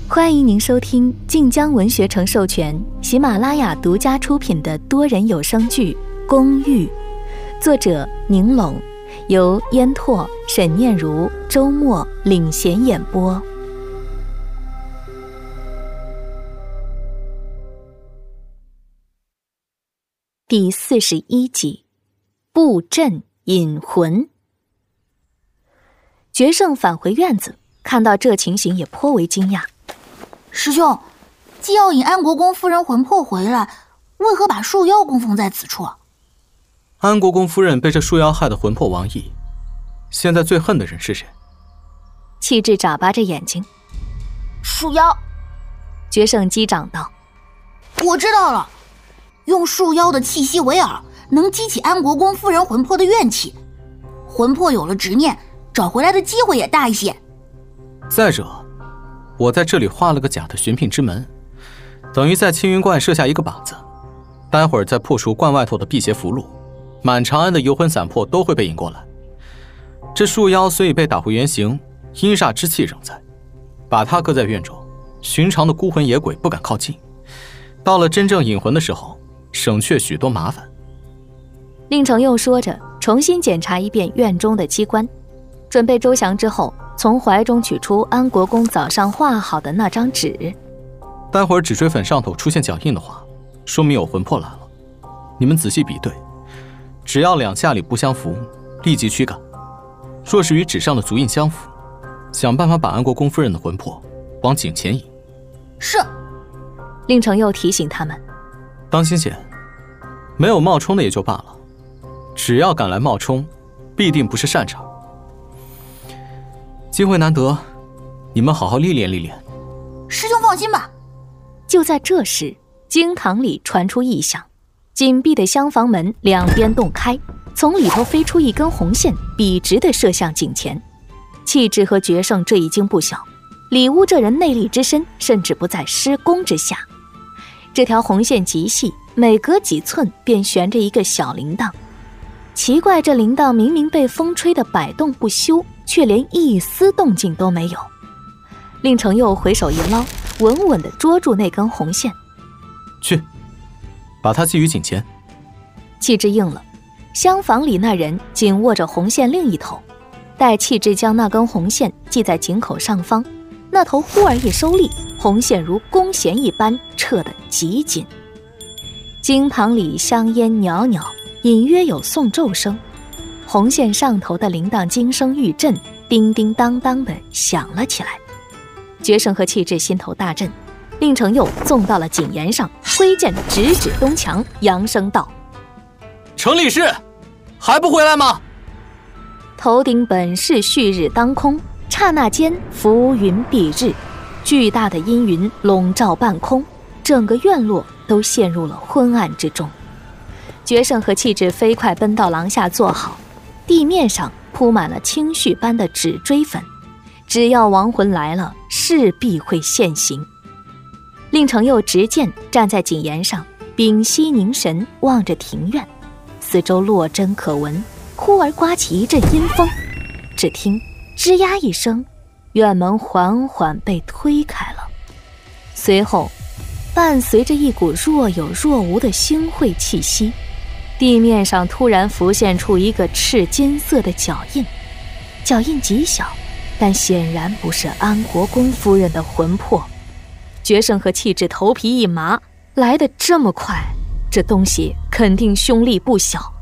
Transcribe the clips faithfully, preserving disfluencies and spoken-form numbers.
欢迎您收听晋江文学城授权、喜马拉雅独家出品的多人有声剧《公寓》，作者宁拢，由烟拓、沈念如、周末领衔演播。第四十一集，布阵引魂。决胜返回院子，看到这情形也颇为惊讶。 师兄，既要引安国公夫人魂魄回来，为何把树妖供奉在此处？ 安国公夫人被这树妖害得魂魄亡逸，现在最恨的人是谁？ 气质眨巴着眼睛。 树妖。 决胜击掌道： 我知道了，用树妖的气息为饵，能激起安国公夫人魂魄的怨气，魂魄有了执念，找回来的机会也大一些。 再者，我在这里画了个假的寻聘之门，等于在青云观设下一个靶子，待会儿再破除观外头的辟邪符箓，满长安的游魂散魄都会被引过来。这树妖虽已被打回原形，阴煞之气仍在，把它搁在院中，寻常的孤魂野鬼不敢靠近，到了真正引魂的时候，省却许多麻烦。 令程又说着，重新检查一遍院中的机关，准备周详之后，从怀中取出安国公早上画好的那张纸。 待会儿纸锥粉上头出现脚印的话，说明有魂魄来了。你们仔细比对，只要两下里不相符，立即驱赶。若是与纸上的足印相符，想办法把安国公夫人的魂魄往井前引。 是。 令程又提醒他们， 当心些，没有冒充的也就罢了，只要敢来冒充，必定不是善茬。机会难得，你们好好历练历练。 师兄放心吧。 就在这时，经堂里传出异响，紧闭的厢房门两边洞开，从里头飞出一根红线，笔直地射向井前。气质和决胜这一惊不小，里屋这人内力之深，甚至不在施工之下。这条红线极细，每隔几寸便悬着一个小铃铛。奇怪，这铃铛明明被风吹得摆动不休，却连一丝动静都没有。令程又回手一捞，稳稳地捉住那根红线。 去，把它系于颈前。 气质应了，厢房里那人紧握着红线另一头，待气质将那根红线系在颈口上方，那头忽而一收力，红线如弓弦一般撤得极紧。经堂里香烟袅袅，隐约有诵咒声，红线上头的铃铛惊声欲震，叮叮当当地响了起来。决胜和气质心头大震，令程又纵到了井沿上，挥剑直指东墙，扬声道： 程理事，还不回来吗？ 头顶本是旭日当空，刹那间浮云蔽日，巨大的阴云笼罩半空，整个院落都陷入了昏暗之中。决胜和气质飞快奔到廊下坐好，地面上铺满了青絮般的纸锥粉，只要亡魂来了，势必会现形。令程又执剑站在井沿上，屏息凝神望着庭院，四周落针可闻，忽而刮起一阵阴风，只听吱呀一声，院门缓缓被推开了，随后伴随着一股若有若无的腥秽气息，地面上突然浮现出一个赤金色的脚印，脚印极小，但显然不是安国公夫人的魂魄。决胜和气质头皮一麻，来得这么快，这东西肯定凶力不小。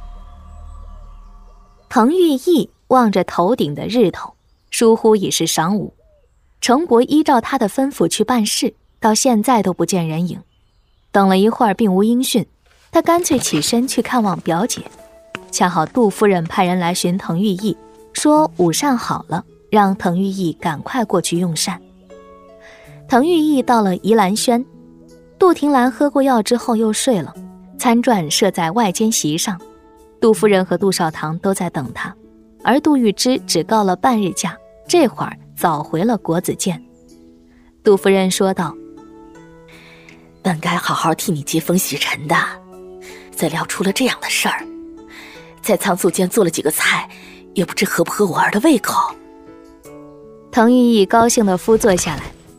彭玉义望着头顶的日头，疏忽已是晌午。程伯依照他的吩咐去办事，到现在都不见人影。等了一会儿并无音讯，他干脆起身去看望表姐。恰好杜夫人派人来寻滕玉义，说午膳好了，让滕玉义赶快过去用膳。滕玉义到了宜兰轩，杜婷兰喝过药之后又睡了，餐馔设在外间席上，杜夫人和杜少堂都在等他，而杜玉芝只告了半日假，这会儿早回了国子监。杜夫人说道： 本该好好替你接风洗尘的，怎料出了这样的事儿，在仓促间做了几个菜，也不知合不合我儿的胃口。 滕玉义高兴地敷坐下来，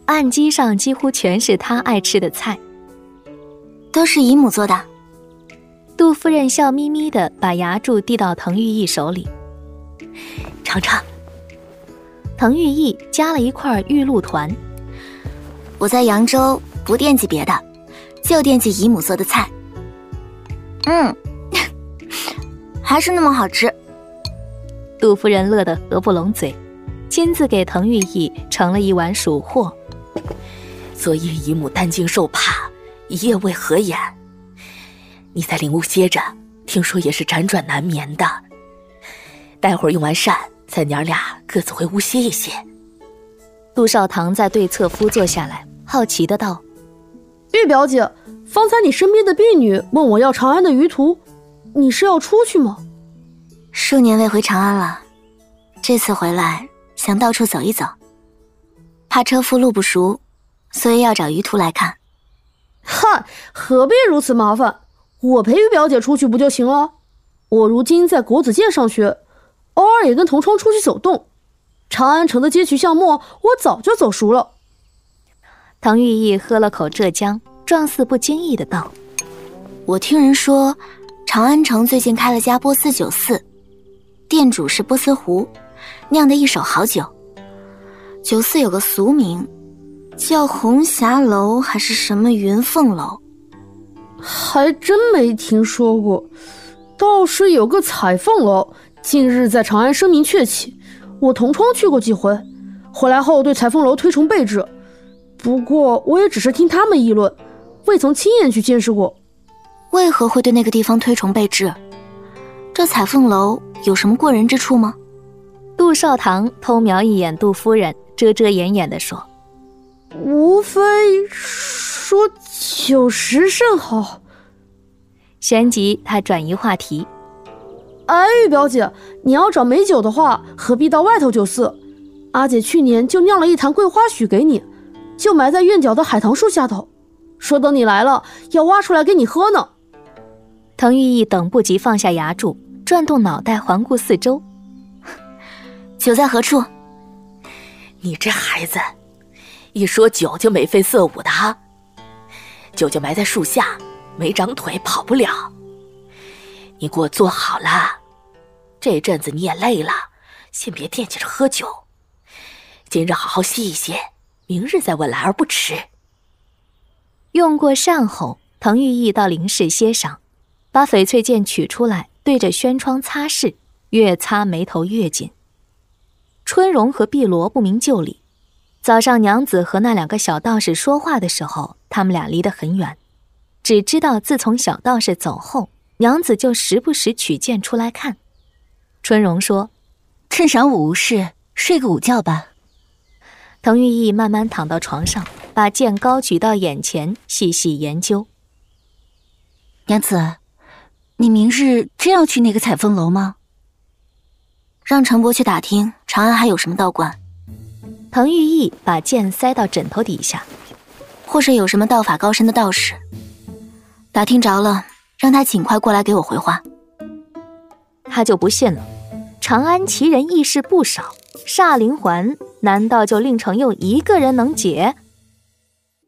案几上几乎全是他爱吃的菜， 都是姨母做的。 杜夫人笑眯眯地把牙柱递到滕玉义手里， 尝尝。 滕玉义夹了一块玉露团。 我在扬州不惦记别的，就惦记姨母做的菜。嗯，还是那么好吃。 杜夫人乐得合不拢嘴，亲自给滕玉义盛了一碗蜀货。 昨夜姨母担惊受怕，一夜未合眼。你在灵屋歇着，听说也是辗转难眠的。待会儿用完膳，咱娘俩各自回屋歇一歇。 杜少棠在对侧夫坐下来，好奇的道： 玉表姐，方才你身边的婢女问我要长安的舆图，你是要出去吗？ 数年未回长安了，这次回来想到处走一走，怕车夫路不熟，所以要找舆图来看。 嗨，何必如此麻烦？我陪玉表姐出去不就行了？我如今在国子监上学，偶尔也跟同窗出去走动。长安城的街区巷陌，我早就走熟了。 滕玉义喝了口浙江，状似不经意的道： 我听人说，长安城最近开了家波斯酒肆，店主是波斯壶，酿的一手好酒。酒肆有个俗名，叫红霞楼还是什么云凤楼。 还真没听说过，倒是有个彩凤楼，近日在长安声名鹊起，我同窗去过几回，回来后对彩凤楼推崇备至。不过我也只是听他们议论，未曾亲眼去见识过。 为何会对那个地方推崇备至？这彩凤楼有什么过人之处吗？ 杜少棠偷瞄一眼杜夫人，遮遮掩掩地说： 无非说酒食甚好。 旋即他转移话题： 哎，玉表姐，你要找美酒的话，何必到外头酒肆？阿姐去年就酿了一坛桂花许给你，就埋在院角的海棠树下头，说等你来了要挖出来给你喝呢。 滕玉义等不及放下牙柱，转动脑袋环顾四周。 酒在何处？ 你这孩子，一说酒就眉飞色舞的哈。酒就埋在树下，没长腿跑不了。你给我坐好了，这阵子你也累了，先别惦记着喝酒。今日好好歇一歇，明日再问来而不迟。 用过膳后，滕玉义到灵室歇晌，把翡翠剑取出来，对着轩窗擦拭，越擦眉头越紧。春荣和碧罗不明就里，早上娘子和那两个小道士说话的时候，他们俩离得很远，只知道自从小道士走后，娘子就时不时取剑出来看。春荣说： 趁晌午无事，睡个午觉吧。 滕玉义慢慢躺到床上，把剑高举到眼前，细细研究。 娘子，你明日真要去那个彩凤楼吗？ 让程伯去打听长安还有什么道观。 滕玉义把剑塞到枕头底下， 或是有什么道法高深的道士，打听着了，让他尽快过来给我回话。 他就不信了，长安奇人异事不少，煞灵环难道就令程佑一个人能解？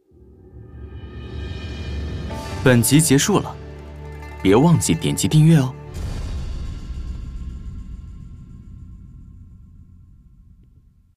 本集结束了，别忘记点击订阅哦。